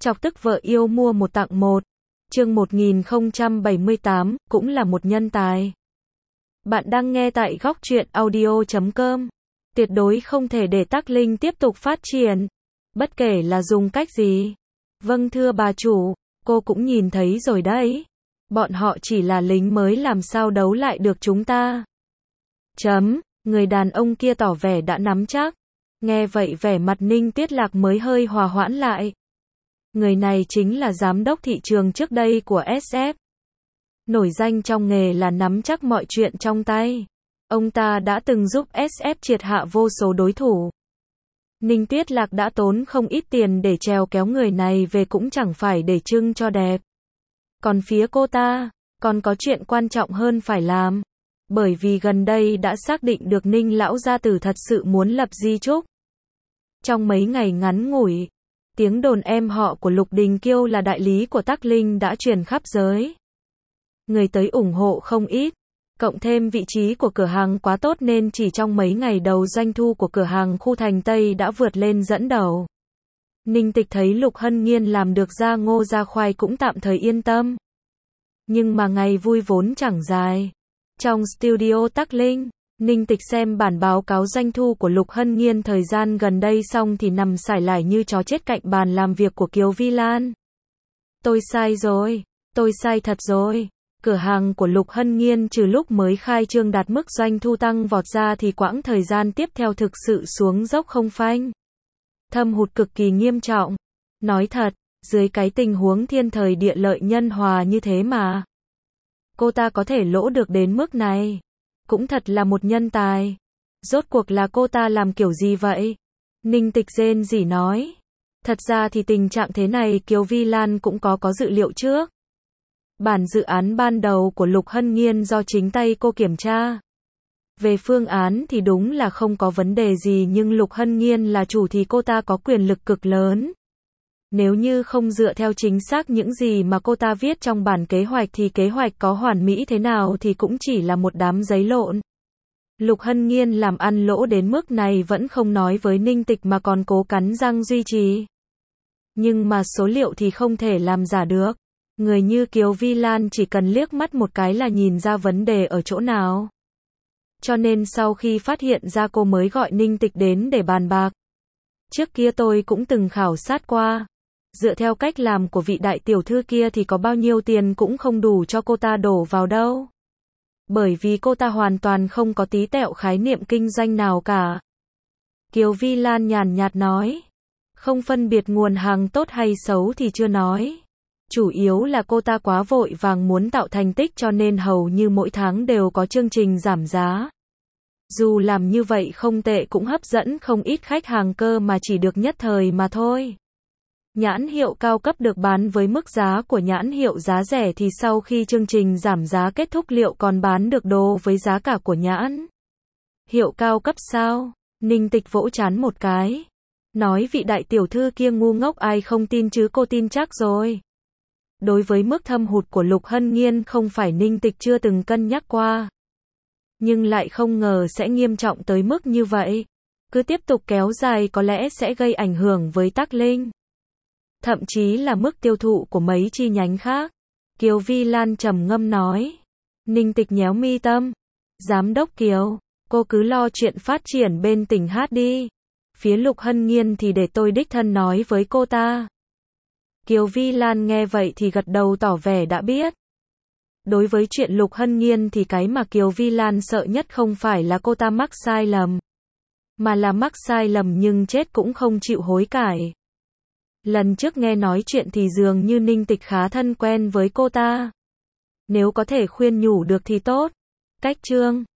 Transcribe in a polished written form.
Chọc tức vợ yêu mua một tặng một. Chương 1078, cũng là một nhân tài. Bạn đang nghe tại góc truyện audio.com. Tuyệt đối không thể để Tắc Linh tiếp tục phát triển. Bất kể là dùng cách gì. Vâng thưa bà chủ, cô cũng nhìn thấy rồi đấy. Bọn họ chỉ là lính mới, làm sao đấu lại được chúng ta. Người đàn ông kia tỏ vẻ đã nắm chắc. Nghe vậy vẻ mặt Ninh Tuyết Lạc mới hơi hòa hoãn lại. Người này chính là giám đốc thị trường trước đây của SF. Nổi danh trong nghề là nắm chắc mọi chuyện trong tay. Ông ta đã từng giúp SF triệt hạ vô số đối thủ. Ninh Tuyết Lạc đã tốn không ít tiền để trèo kéo người này về, cũng chẳng phải để trưng cho đẹp. Còn phía cô ta, còn có chuyện quan trọng hơn phải làm. Bởi vì gần đây đã xác định được Ninh lão gia tử thật sự muốn lập di chúc. Trong mấy ngày ngắn ngủi, tiếng đồn em họ của Lục Đình Kiêu là đại lý của Tắc Linh đã truyền khắp giới. Người tới ủng hộ không ít, cộng thêm vị trí của cửa hàng quá tốt nên chỉ trong mấy ngày đầu doanh thu của cửa hàng khu thành Tây đã vượt lên dẫn đầu. Ninh Tịch thấy Lục Hân Nhiên làm được ra ngô ra khoai cũng tạm thời yên tâm. Nhưng mà ngày vui vốn chẳng dài. Trong studio Tắc Linh, Ninh Tịch xem bản báo cáo doanh thu của Lục Hân Nhiên thời gian gần đây xong thì nằm sải lải như chó chết cạnh bàn làm việc của Kiều Vi Lan. Tôi sai rồi, tôi sai thật rồi. Cửa hàng của Lục Hân Nhiên trừ lúc mới khai trương đạt mức doanh thu tăng vọt ra thì quãng thời gian tiếp theo thực sự xuống dốc không phanh. Thâm hụt cực kỳ nghiêm trọng. Nói thật, dưới cái tình huống thiên thời địa lợi nhân hòa như thế mà cô ta có thể lỗ được đến mức này. Cũng thật là một nhân tài. Rốt cuộc là cô ta làm kiểu gì vậy? Ninh Tịch rên rỉ nói. Thật ra thì tình trạng thế này Kiều Vi Lan cũng có dự liệu trước. Bản dự án ban đầu của Lục Hân Nhiên do chính tay cô kiểm tra. Về phương án thì đúng là không có vấn đề gì, nhưng Lục Hân Nhiên là chủ thì cô ta có quyền lực cực lớn. Nếu như không dựa theo chính xác những gì mà cô ta viết trong bản kế hoạch thì kế hoạch có hoàn mỹ thế nào thì cũng chỉ là một đám giấy lộn. Lục Hân Nhiên làm ăn lỗ đến mức này vẫn không nói với Ninh Tịch mà còn cố cắn răng duy trì. Nhưng mà số liệu thì không thể làm giả được. Người như Kiều Vi Lan chỉ cần liếc mắt một cái là nhìn ra vấn đề ở chỗ nào. Cho nên sau khi phát hiện ra cô mới gọi Ninh Tịch đến để bàn bạc. Trước kia tôi cũng từng khảo sát qua. Dựa theo cách làm của vị đại tiểu thư kia thì có bao nhiêu tiền cũng không đủ cho cô ta đổ vào đâu. Bởi vì cô ta hoàn toàn không có tí tẹo khái niệm kinh doanh nào cả. Kiều Vi Lan nhàn nhạt nói. Không phân biệt nguồn hàng tốt hay xấu thì chưa nói. Chủ yếu là cô ta quá vội vàng muốn tạo thành tích cho nên hầu như mỗi tháng đều có chương trình giảm giá. Dù làm như vậy không tệ cũng hấp dẫn không ít khách hàng cơ mà chỉ được nhất thời mà thôi. Nhãn hiệu cao cấp được bán với mức giá của nhãn hiệu giá rẻ thì sau khi chương trình giảm giá kết thúc liệu còn bán được đồ với giá cả của nhãn hiệu cao cấp sao? Ninh Tịch vỗ trán một cái. Nói vị đại tiểu thư kia ngu ngốc ai không tin chứ cô tin chắc rồi. Đối với mức thâm hụt của Lục Hân Nhiên không phải Ninh Tịch chưa từng cân nhắc qua. Nhưng lại không ngờ sẽ nghiêm trọng tới mức như vậy. Cứ tiếp tục kéo dài có lẽ sẽ gây ảnh hưởng với Tắc Linh. Thậm chí là mức tiêu thụ của mấy chi nhánh khác. Kiều Vi Lan trầm ngâm nói. Ninh Tịch nhéo mi tâm. Giám đốc Kiều, cô cứ lo chuyện phát triển bên tỉnh hát đi. Phía Lục Hân Nhiên thì để tôi đích thân nói với cô ta. Kiều Vi Lan nghe vậy thì gật đầu tỏ vẻ đã biết. Đối với chuyện Lục Hân Nhiên thì cái mà Kiều Vi Lan sợ nhất không phải là cô ta mắc sai lầm. Mà là mắc sai lầm nhưng chết cũng không chịu hối cải. Lần trước nghe nói chuyện thì dường như Ninh Tịch khá thân quen với cô ta. Nếu có thể khuyên nhủ được thì tốt. Cách chương